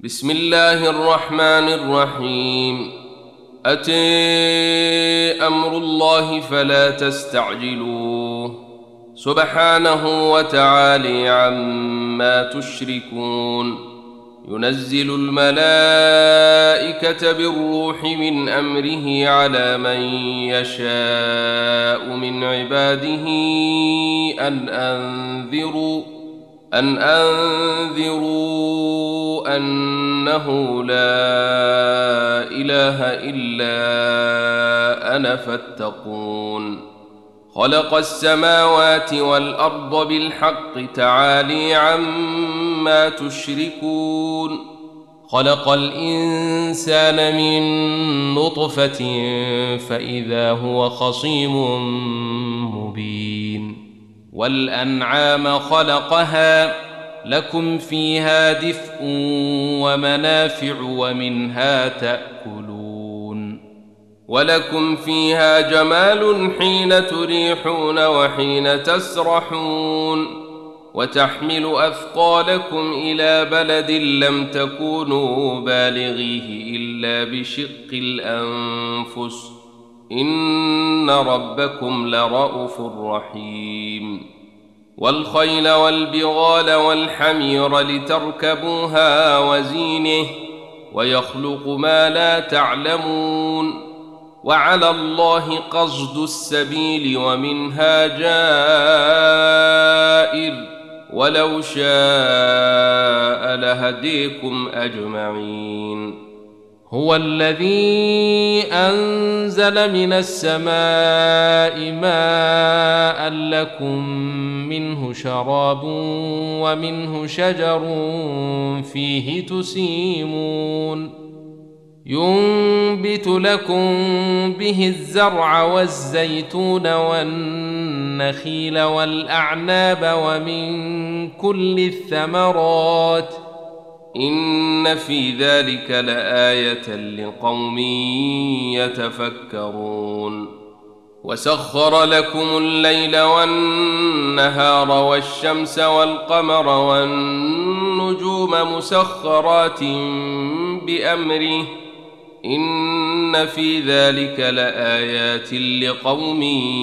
بسم الله الرحمن الرحيم. أتى أمر الله فلا تستعجلوه سبحانه وتعالى عما تشركون. ينزل الملائكة بالروح من أمره على من يشاء من عباده أن أنذروا أنه لا إله إلا أنا فاتقون. خلق السماوات والأرض بالحق تعالى عما تشركون. خلق الإنسان من نطفة فإذا هو خصيم مبين. والأنعام خلقها لكم فيها دفء ومنافع ومنها تأكلون. ولكم فيها جمال حين تريحون وحين تسرحون. وتحمل أثقالكم إلى بلد لم تكونوا بالغيه إلا بشق الأنفس إن ربكم لرءوف رحيم. والخيل والبغال والحمير لتركبوها وزينه ويخلق ما لا تعلمون. وعلى الله قصد السبيل ومنها جائر ولو شاء لهديكم أجمعين. هو الذي أنزل من السماء ماء لكم منه شراب ومنه شجر فيه تسيمون. ينبت لكم به الزرع والزيتون والنخيل والأعناب ومن كل الثمرات إن في ذلك لآية لقوم يتفكرون. وسخر لكم الليل والنهار والشمس والقمر والنجوم مسخرات بأمره إن في ذلك لآيات لقوم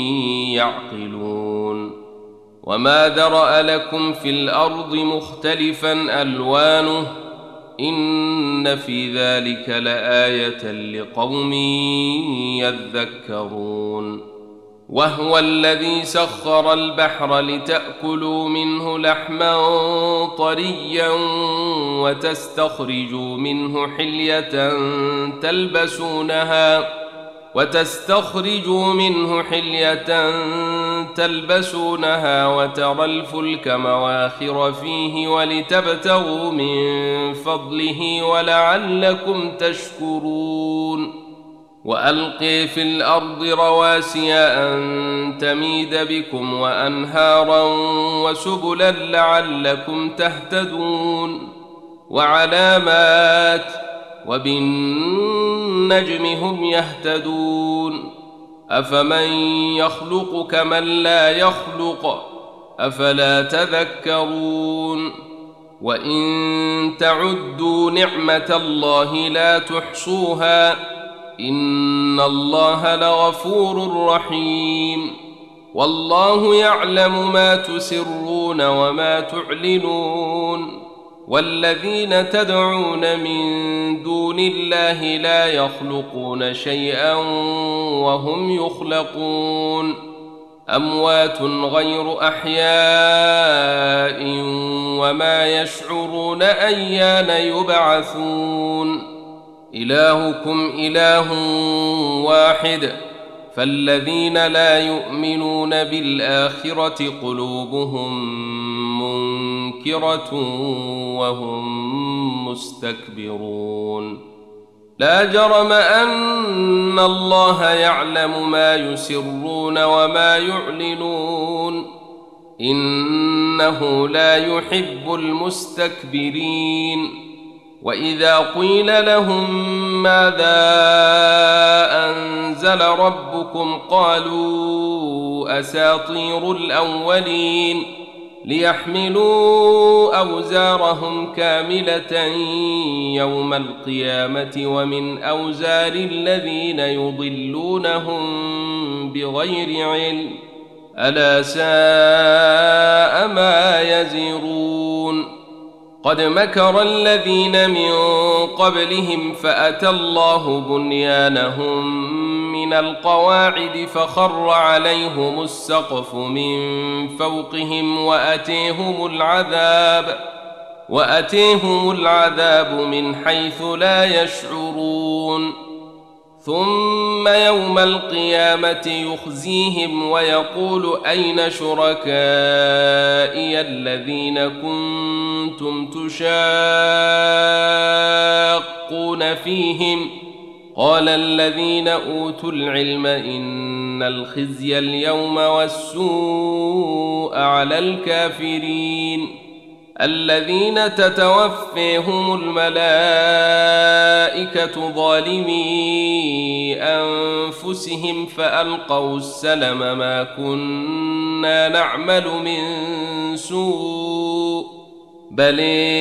يعقلون. وما ذرأ لكم في الأرض مختلفا ألوانه إن في ذلك لآية لقوم يذكرون. وهو الذي سخر البحر لتأكلوا منه لحما طريا وتستخرجوا منه حلية تلبسونها وترى الفلك مواخر فيه ولتبتغوا من فضله ولعلكم تشكرون. وألقي في الأرض رواسي أن تميد بكم وأنهارا وسبلا لعلكم تهتدون. وعلامات وبالنجم هم يهتدون. أفمن يخلق كمن لا يخلق أفلا تذكرون. وإن تعدوا نعمة الله لا تحصوها إن الله لغفور رحيم. والله يعلم ما تسرون وما تعلنون. والذين تدعون من دون الله لا يخلقون شيئا وهم يخلقون. أموات غير أحياء وما يشعرون أيان يبعثون. إلهكم إله واحد فالذين لا يؤمنون بالآخرة قلوبهم منكرة وهم مستكبرون. لا جرم أن الله يعلم ما يسرون وما يعلنون إنه لا يحب المستكبرين. وإذا قيل لهم ماذا أنزل ربكم قالوا أساطير الأولين ليحملوا أوزارهم كاملة يوم القيامة ومن أوزار الذين يضلونهم بغير علم ألا ساء ما يزرون قد مكر الذين من قبلهم فأتى الله بنيانهم من القواعد فخر عليهم السقف من فوقهم وأتيهم العذاب من حيث لا يشعرون ثم يوم القيامة يخزيهم ويقول أين شركائي الذين كنتم تشاقون فيهم قال الذين أوتوا العلم إن الخزي اليوم والسوء على الكافرين الذين تتوفيهم الملائكة ظالمي أنفسهم فألقوا السلم ما كنا نعمل من سوء بل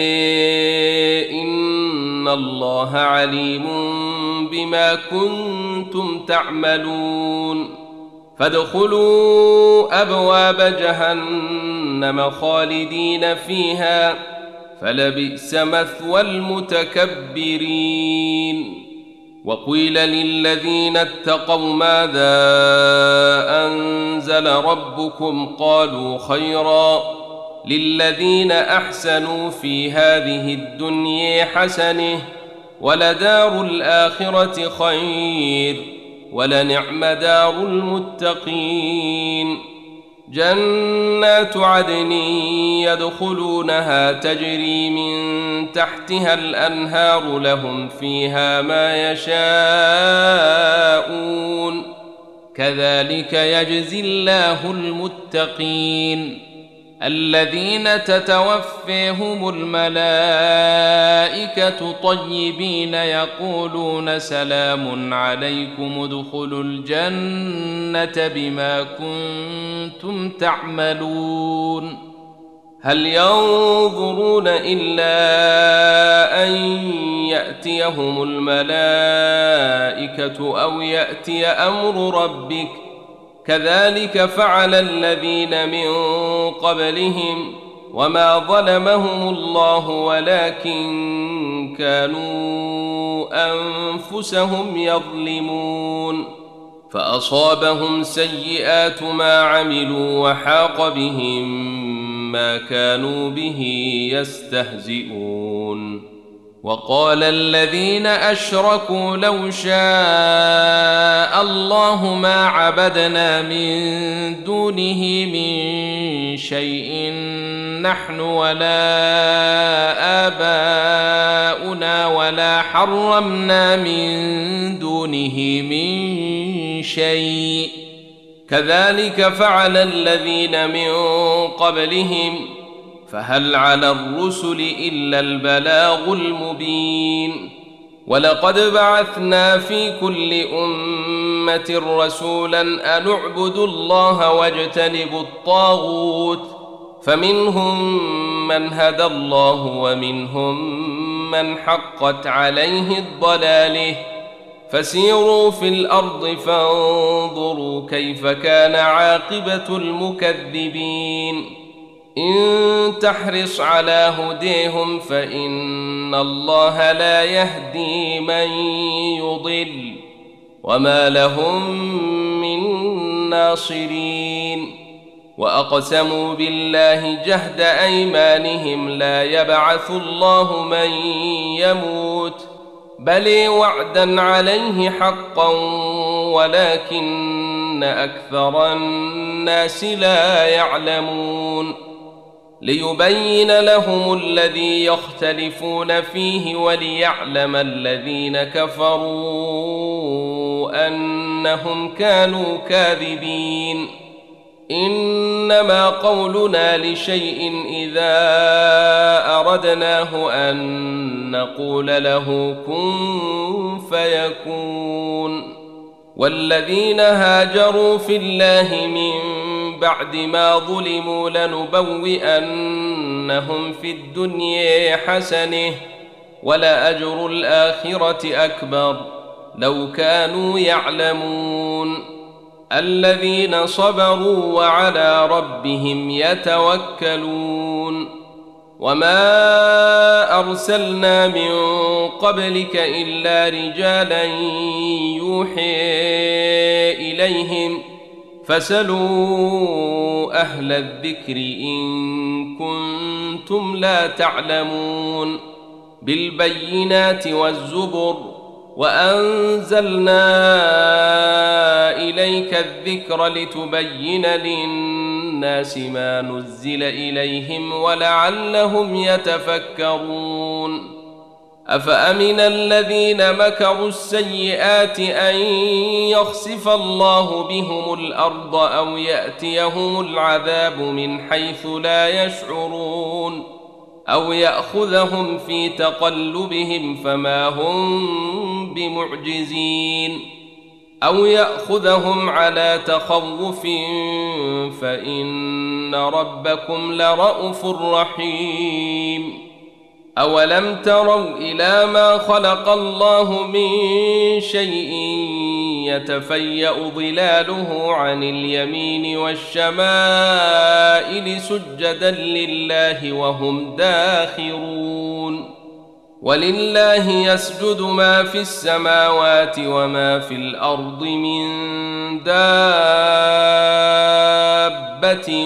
إن الله عليم بما كنتم تعملون فادخلوا أبواب جهنم خالدين فيها فلبئس مثوى المتكبرين وقيل للذين اتقوا ماذا أنزل ربكم قالوا خيرا للذين أحسنوا في هذه الدنيا حسنة ولدار الآخرة خير ولنعم دار المتقين جنات عدن يدخلونها تجري من تحتها الأنهار لهم فيها ما يشاءون كذلك يجزي الله المتقين الذين تتوفيهم الملائكة طيبين يقولون سلام عليكم ادخلوا الجنة بما كنتم تعملون هل ينظرون إلا أن يأتيهم الملائكة أو يأتي أمر ربك كذلك فعل الذين من قبلهم وما ظلمهم الله ولكن كانوا أنفسهم يظلمون فأصابهم سيئات ما عملوا وحاق بهم ما كانوا به يستهزئون وقال الذين أشركوا لو شاء الله ما عبدنا من دونه من شيء نحن ولا آباؤنا ولا حرمنا من دونه من شيء كذلك فعل الذين من قبلهم فهل على الرسل إلا البلاغ المبين ولقد بعثنا في كل أمة رسولا أن اعبدوا الله واجتنبوا الطاغوت فمنهم من هدى الله ومنهم من حقت عليه الضلاله فسيروا في الأرض فانظروا كيف كان عاقبة المكذبين إن تحرص على هديهم فإن الله لا يهدي من يضل وما لهم من ناصرين وأقسموا بالله جهد أيمانهم لا يبعث الله من يموت بل وعدا عليه حقا ولكن أكثر الناس لا يعلمون ليبين لهم الذي يختلفون فيه وليعلم الذين كفروا أنهم كانوا كاذبين إنما قولنا لشيء إذا أردناه أن نقول له كن فيكون والذين هاجروا في الله من بعد ما ظلموا لنبوئنهم في الدنيا حسنة ولأجر الآخرة أكبر لو كانوا يعلمون الذين صبروا وعلى ربهم يتوكلون وما أرسلنا من قبلك إلا رجالا يوحي إليهم فاسألوا أهل الذكر إن كنتم لا تعلمون بالبينات والزبر وأنزلنا إليك الذكر لتبين للناس ما نزل إليهم ولعلهم يتفكرون أفأمن الذين مكروا السيئات أن يخسف الله بهم الأرض أو يأتيهم العذاب من حيث لا يشعرون أو يأخذهم في تقلبهم فما هم بمعجزين أو يأخذهم على تخوف فإن ربكم لرءوف رحيم أولم تروا إلى ما خلق الله من شيء يتفيأ ظلاله عن اليمين والشمائل سجدا لله وهم داخرون ولله يسجد ما في السماوات وما في الأرض من دابة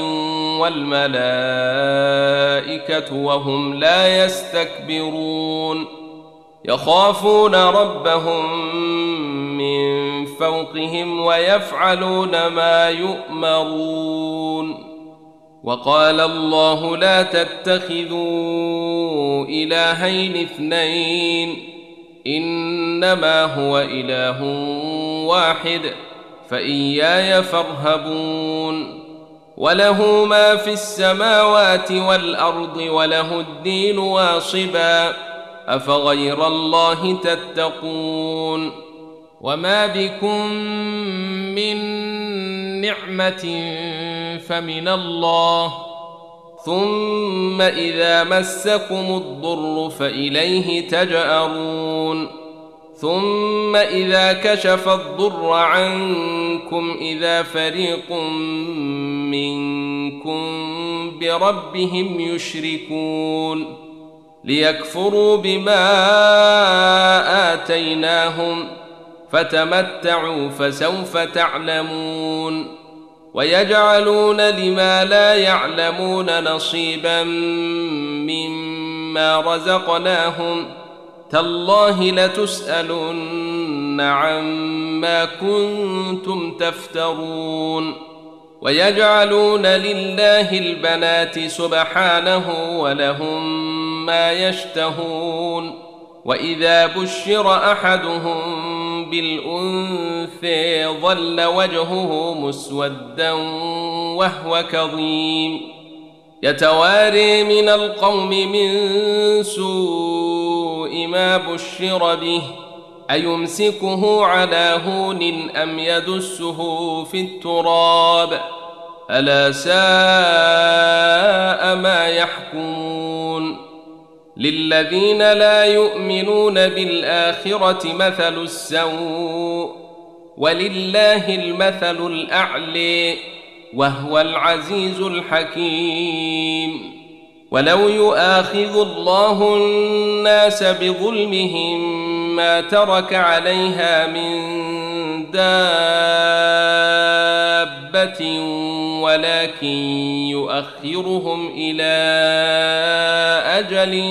والملائكة وهم لا يستكبرون يخافون ربهم من فوقهم ويفعلون ما يؤمرون وقال الله لا تتخذوا إلهين اثنين إنما هو إله واحد فإياي فارهبون وله ما في السماوات والأرض وله الدين واصبا أفغير الله تتقون وما بكم من نعمة فمن الله ثم إذا مسكم الضر فإليه تجأرون ثم إذا كشف الضر عنكم إذا فريق منكم بربهم يشركون ليكفروا بما آتيناهم فتمتعوا فسوف تعلمون ويجعلون لما لا يعلمون نصيبا مما رزقناهم تالله لتسألن عما كنتم تفترون ويجعلون لله البنات سبحانه ولهم ما يشتهون وإذا بشر أحدهم بالأنثى ظل وجهه مسودا وهو كظيم يتواري من القوم من سوء ما بشر به أيمسكه على هون أم يدسه في التراب ألا ساء ما يحكمون للذين لا يؤمنون بالآخرة مثل السوء ولله المثل الأعلى وهو العزيز الحكيم ولو يؤاخذ الله الناس بظلمهم ما ترك عليها من دابة ولكن يؤخرهم إلى أجل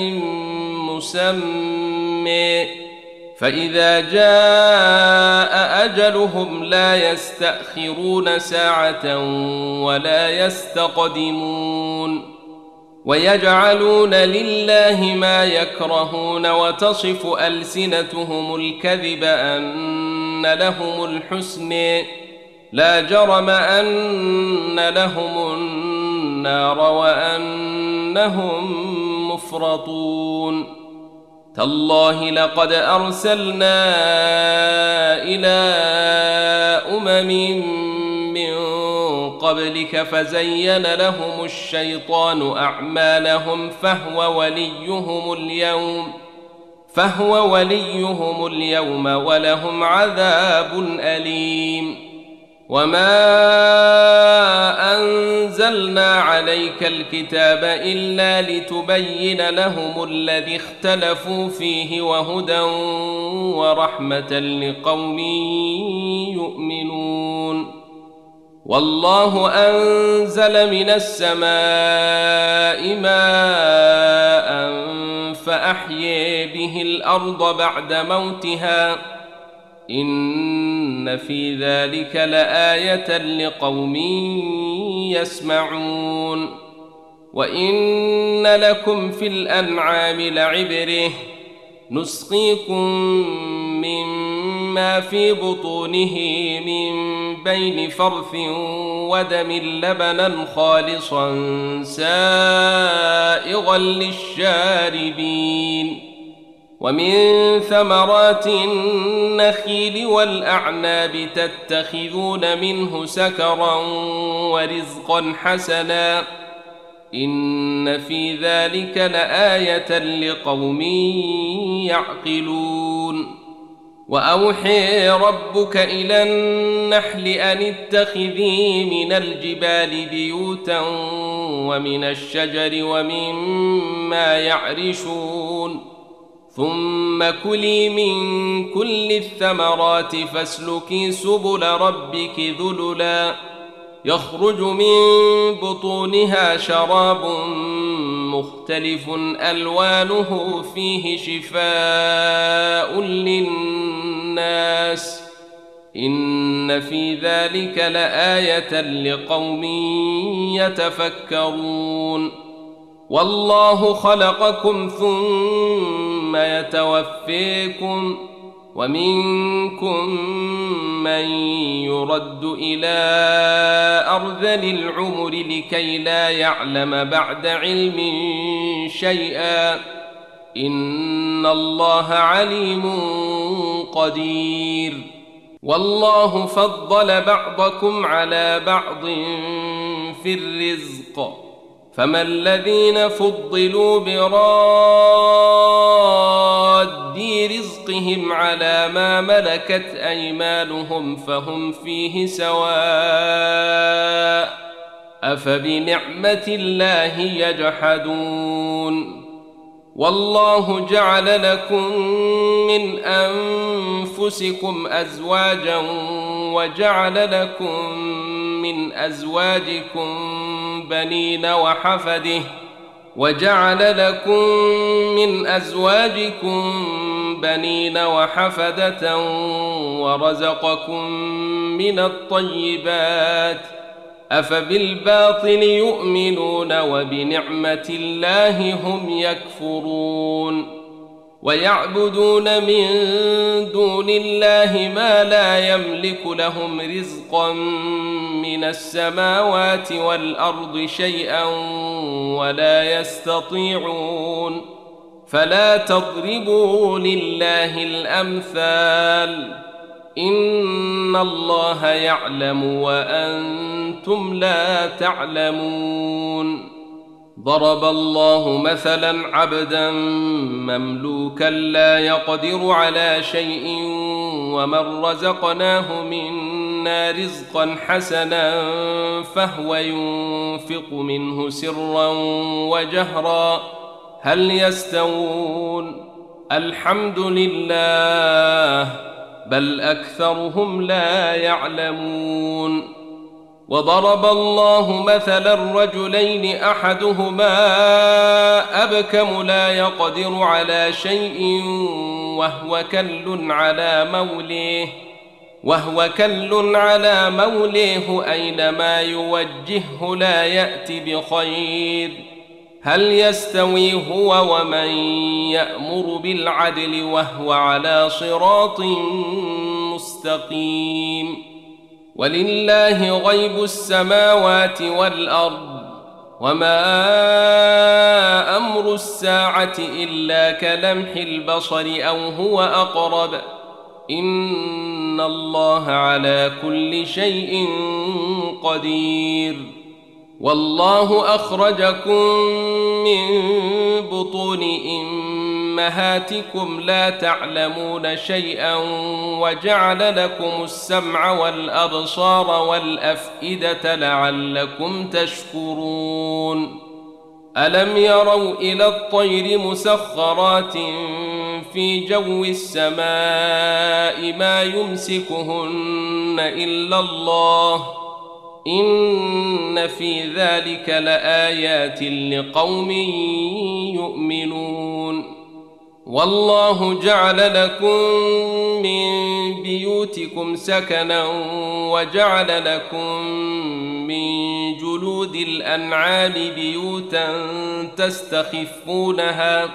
مسمى فإذا جاء أجلهم لا يستأخرون ساعة ولا يستقدمون ويجعلون لله ما يكرهون وتصف ألسنتهم الكذب أن لهم الحسن لا جرم أن لهم النار وأنهم مفرطون تالله لقد أرسلنا إلى أمم من قبلك فزين لهم الشيطان أعمالهم فهو وليهم اليوم ولهم عذاب أليم. وما أنزلنا عليك الكتاب إلا لتبين لهم الذي اختلفوا فيه وهدى ورحمة لقوم يؤمنون. والله أنزل من السماء ماء فأحيي به الأرض بعد موتها إن في ذلك لآية لقوم يسمعون. وإن لكم في الأنعام لعبرة نسقيكم مما في بطونه من بين فرث ودم لبنا خالصا سائغا للشاربين. ومن ثمرات النخيل والأعناب تتخذون منه سكرا ورزقا حسنا إن في ذلك لآية لقوم يعقلون. وأوحي ربك إلى النحل أن اتخذي من الجبال بيوتا ومن الشجر ومما يعرشون ثم كلي من كل الثمرات فاسلكي سبل ربك ذللا يخرج من بطونها شراب مختلف ألوانه فيه شفاء للناس إن في ذلك لآية لقوم يتفكرون. والله خلقكم ثم يتوفيكم ومنكم من يرد إلى أرذل العمر لكي لا يعلم بعد علم شيئا إن الله عليم قدير. والله فضل بعضكم على بعض في الرزق فما الذين فضلوا براد رزقهم على ما ملكت أيمانهم فهم فيه سواء أفبنعمة الله يجحدون. والله جعل لكم من أنفسكم أزواجا وجعل لكم من أزواجكم بنين وحفدة ورزقكم من الطيبات أفبالباطل يؤمنون وبنعمة الله هم يكفرون. ويعبدون من دون الله ما لا يملك لهم رزقا من السماوات والأرض شيئا ولا يستطيعون فلا تضربوا لله الأمثال إن الله يعلم وأنتم لا تعلمون. ضرب الله مثلا عبدا مملوكا لا يقدر على شيء ومن رزقناه منا رزقا حسنا فهو ينفق منه سرا وجهرا هل يستوون الحمد لله بل أكثرهم لا يعلمون. وضرب الله مثلا رجلين أحدهما أبكم لا يقدر على شيء وهو كل على موليه أينما يوجهه لا يأتي بخير هل يستوي هو ومن يأمر بالعدل وهو على صراط مستقيم. ولله غيب السماوات والأرض وما أمر الساعة إلا كلمح البصر أو هو أقرب إن الله على كل شيء قدير. والله أخرجكم من بطون أمهاتكم لا تعلمون شيئا وجعل لكم السمع والأبصار والأفئدة لعلكم تشكرون. ألم يروا إلى الطير مسخرات في جو السماء ما يمسكهن إلا الله إن في ذلك لآيات لقوم يؤمنون. والله جعل لكم من بيوتكم سكنا وجعل لكم من جلود الأنعام بيوتا تستخفونها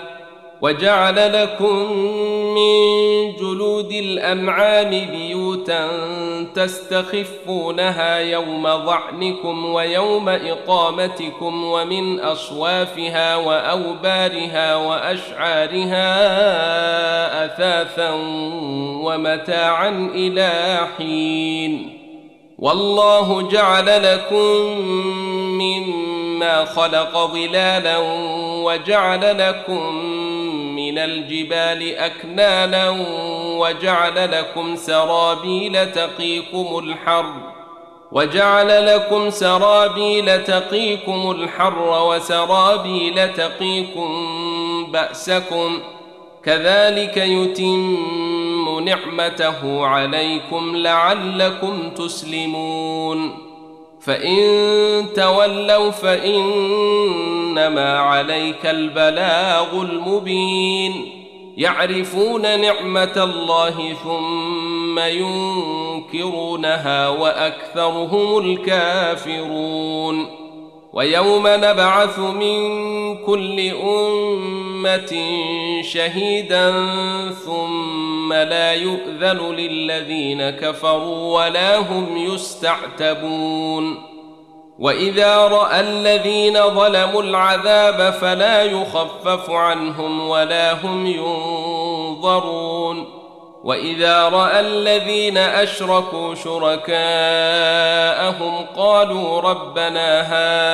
يوم ظعنكم ويوم إقامتكم ومن أصوافها وأوبارها وأشعارها أثاثا ومتاعا إلى حين. والله جعل لكم مما خلق ظلالا وجعل لكم من الجبال أكنانا وجعل لكم سرابيل تقيكم الحر وسرابيل تقيكم بأسكم كذلك يتم نعمته عليكم لعلكم تسلمون. فإن تولوا فإنما عليك البلاغ المبين. يعرفون نعمة الله ثم ينكرونها وأكثرهم الكافرون. ويوم نبعث من كل أمة شهيدا ثم لا يؤذن للذين كفروا ولا هم يستعتبون. وإذا رأى الذين ظلموا العذاب فلا يخفف عنهم ولا هم ينظرون. وإذا رأى الذين أشركوا شركاءهم قالوا ربنا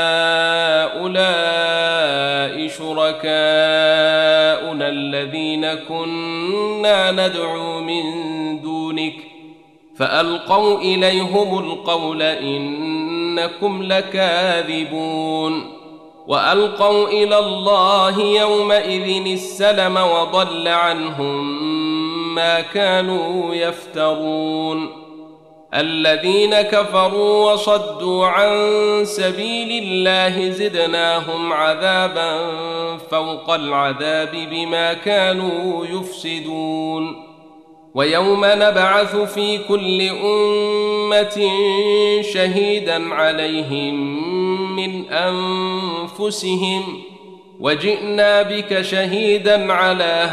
هؤلاء شركاؤنا الذين كنا ندعو من دونك فألقوا إليهم القول إنكم لكاذبون. وألقوا إلى الله يومئذ السلم وضل عنهم ما كانوا يفترون. الذين كفروا وصدوا عن سبيل الله زدناهم عذابا فوق العذاب بما كانوا يفسدون. ويوم نبعث في كل أمة شهيدا عليهم من أنفسهم وجئنا بك شهيدا على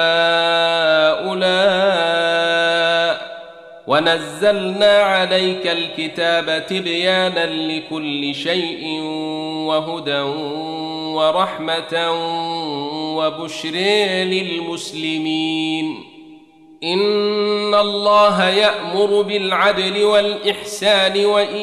هؤلاء ونزلنا عليك الكتاب تبيانا لكل شيء وهدى ورحمة وبشر للمسلمين. إن الله يأمر بالعدل والإحسان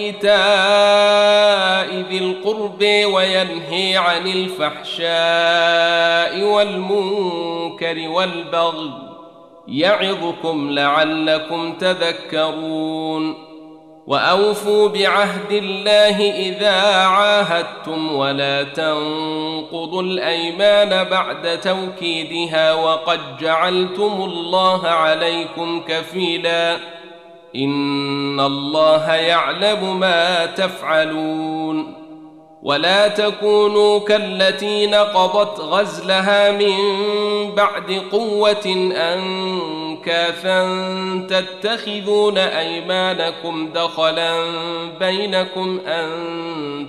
وإيتاء ذي القرب وينهي عن الفحشاء والمنكر والبغي يعظكم لعلكم تذكرون. وأوفوا بعهد الله إذا عاهدتم ولا تنقضوا الأيمان بعد توكيدها وقد جعلتم الله عليكم كفيلا إن الله يعلم ما تفعلون. ولا تكونوا كالتي نقضت غزلها من بعد قوة أنكاثا تتخذون أيمانكم دخلا بينكم أن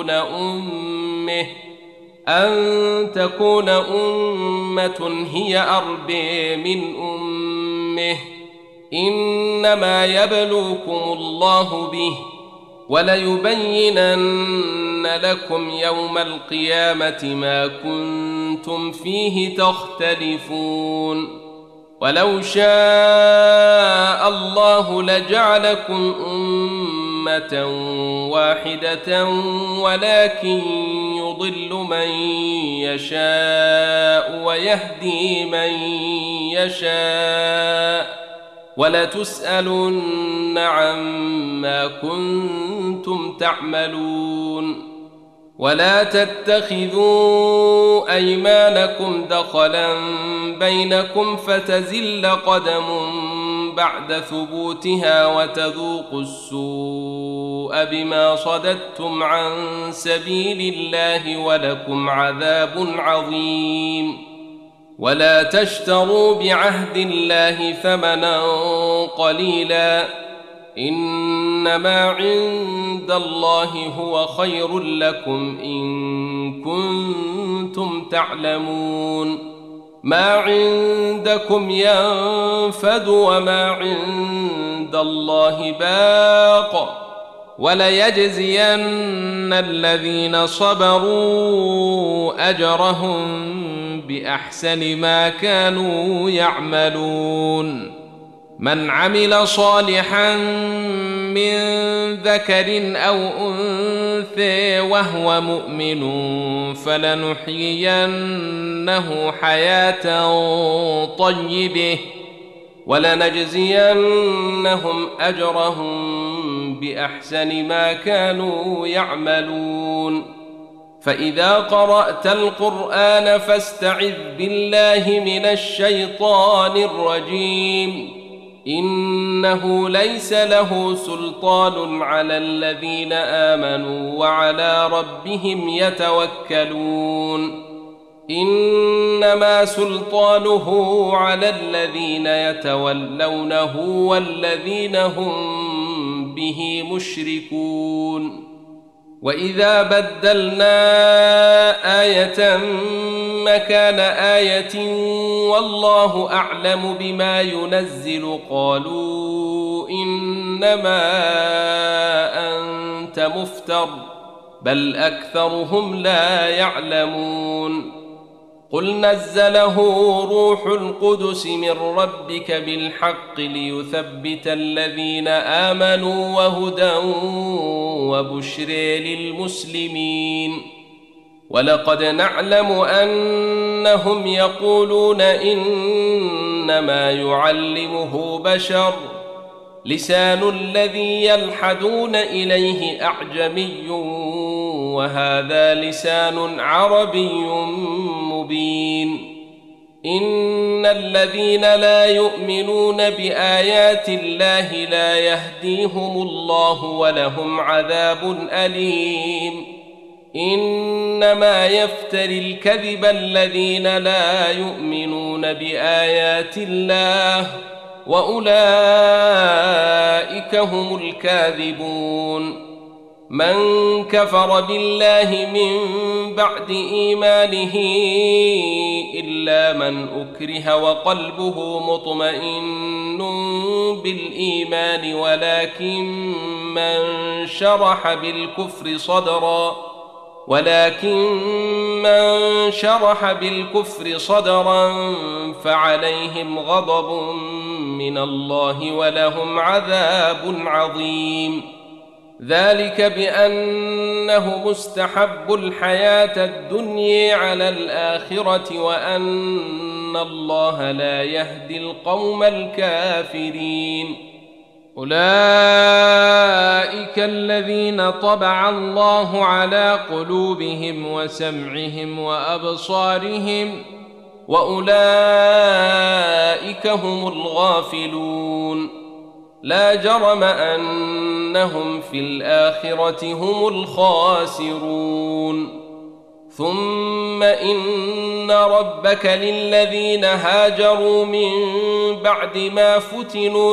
تكون أمة هي أربى من أمه إنما يبلوكم الله به وليبينن لكم يوم القيامة ما كنتم فيه تختلفون. ولو شاء الله لجعلكم أمة واحدة ولكن يضل من يشاء ويهدي من يشاء ولتسألن عما كنتم تعملون. ولا تتخذوا أيمانكم دخلا بينكم فتزل قدم بعد ثبوتها وتذوقوا السوء بما صددتم عن سبيل الله ولكم عذاب عظيم. ولا تشتروا بعهد الله ثمنا قليلا إنما عند الله هو خير لكم إن كنتم تعلمون. ما عندكم ينفد وما عند الله باق وليجزين الذين صبروا أجرهم بأحسن ما كانوا يعملون. من عمل صالحا من ذكر أو أنثى وهو مؤمن فلنحيينه حياة طيبة ولنجزينهم أجرهم بأحسن ما كانوا يعملون. فإذا قرأت القرآن فاستعذ بالله من الشيطان الرجيم إنه ليس له سلطان على الذين آمنوا وعلى ربهم يتوكلون. إنما سلطانه على الذين يتولونه والذين هم به مشركون. وإذا بدلنا آية مكان آية والله أعلم بما ينزل قالوا إنما أنت مفتر بل أكثرهم لا يعلمون. قل نزله روح القدس من ربك بالحق ليثبت الذين آمنوا وهدى وبشر للمسلمين. ولقد نعلم أنهم يقولون إنما يعلمه بشر لسان الذي يلحدون إليه أعجمي وهذا لسان عربي مبين. إن الذين لا يؤمنون بآيات الله لا يهديهم الله ولهم عذاب أليم. إنما يفتري الكذب الذين لا يؤمنون بآيات الله وأولئك هم الكاذبون. من كفر بالله من بعد إيمانه إلا من أكره وقلبه مطمئن بالإيمان ولكن من شرح بالكفر صدرا فعليهم غضب من الله ولهم عذاب عظيم. ذلك بأنه مستحب الحياة الدنيا على الآخرة وأن الله لا يهدي القوم الكافرين. أولئك الذين طبع الله على قلوبهم وسمعهم وأبصارهم وأولئك هم الغافلون. لا جرم أنهم في الآخرة هم الخاسرون. ثم إن ربك للذين هاجروا من بعد ما فتنوا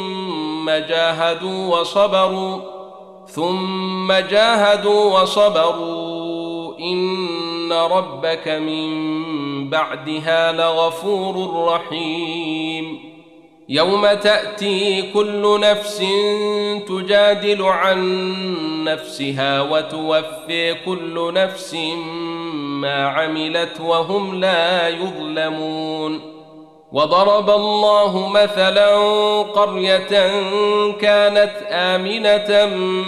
ثم جاهدوا وصبروا إن ربك من بعدها لغفور رحيم. يوم تأتي كل نفس تجادل عن نفسها وتوفي كل نفس ما عملت وهم لا يظلمون. وضرب الله مثلا قرية كانت آمنة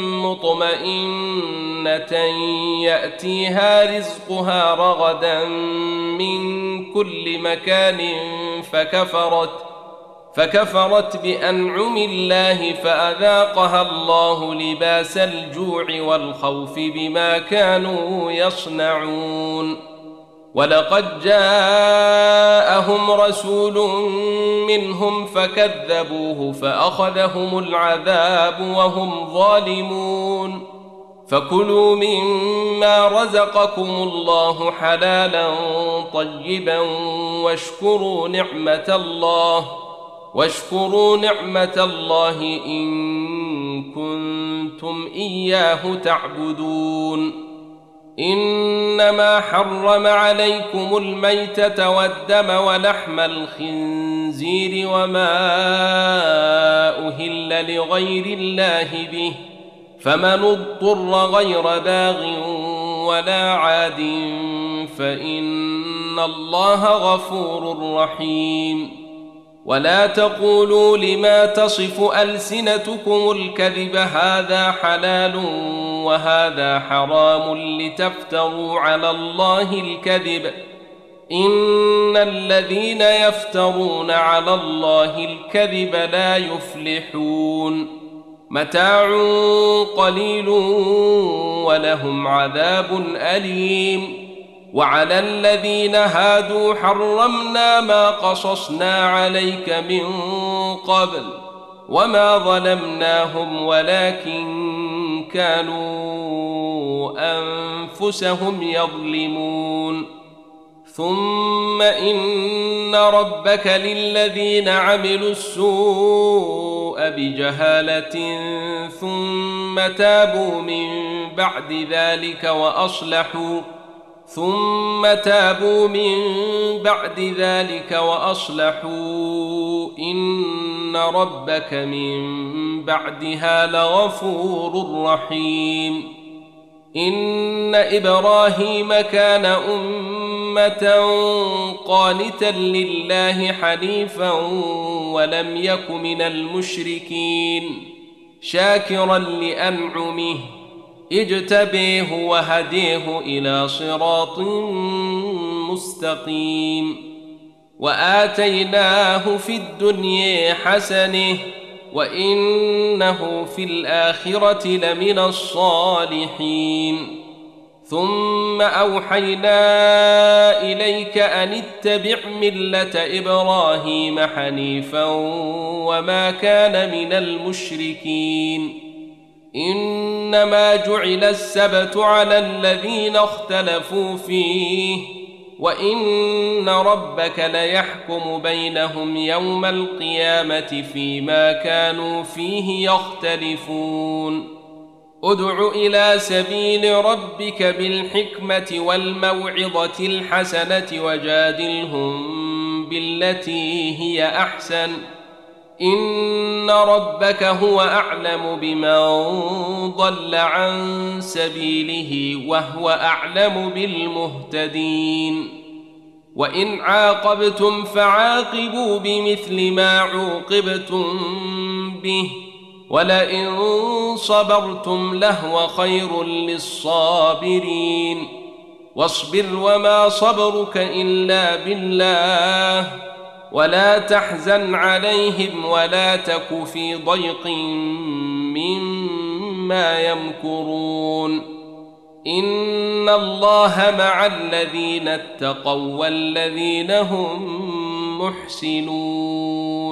مطمئنة يأتيها رزقها رغدا من كل مكان فكفرت بأنعم الله فأذاقها الله لباس الجوع والخوف بما كانوا يصنعون. ولقد جاءهم رسول منهم فكذبوه فأخذهم العذاب وهم ظالمون. فكلوا مما رزقكم الله حلالا طيبا واشكروا نعمة الله إن كنتم إياه تعبدون. إنما حرم عليكم الميتة والدم ولحم الخنزير وما أهل لغير الله به، فمن اضطر غير باغ ولا عاد فإن الله غفور رحيم. ولا تقولوا لما تصف ألسنتكم الكذب هذا حلال وهذا حرام لتفتروا على الله الكذب، إن الذين يفترون على الله الكذب لا يفلحون. متاع قليل ولهم عذاب أليم. وعلى الذين هادوا حرمنا ما قصصنا عليك من قبل وما ظلمناهم ولكن كانوا أنفسهم يظلمون. ثم إن ربك للذين عملوا السوء بجهالة ثم تابوا من بعد ذلك وأصلحوا إن ربك من بعدها لغفور رحيم. إن إبراهيم كان أمة قانتا لله حنيفا ولم يك من المشركين، شاكرا لأنعمه اجتبيه وهديه إلى صراط مستقيم. وآتيناه في الدنيا حسنة وإنه في الآخرة لمن الصالحين. ثم أوحينا إليك أن اتبع ملة إبراهيم حنيفا وما كان من المشركين. إنما جعل السبت على الذين اختلفوا فيه وإن ربك ليحكم بينهم يوم القيامة فيما كانوا فيه يختلفون. ادع إلى سبيل ربك بالحكمة والموعظة الحسنة وجادلهم بالتي هي أحسن، إن ربك هو أعلم بمن ضل عن سبيله وهو أعلم بالمهتدين. وإن عاقبتم فعاقبوا بمثل ما عوقبتم به ولئن صبرتم لهو خير للصابرين. واصبر وما صبرك إلا بالله ولا تحزن عليهم ولا تك في ضيق مما يمكرون. إن الله مع الذين اتقوا والذين هم محسنون.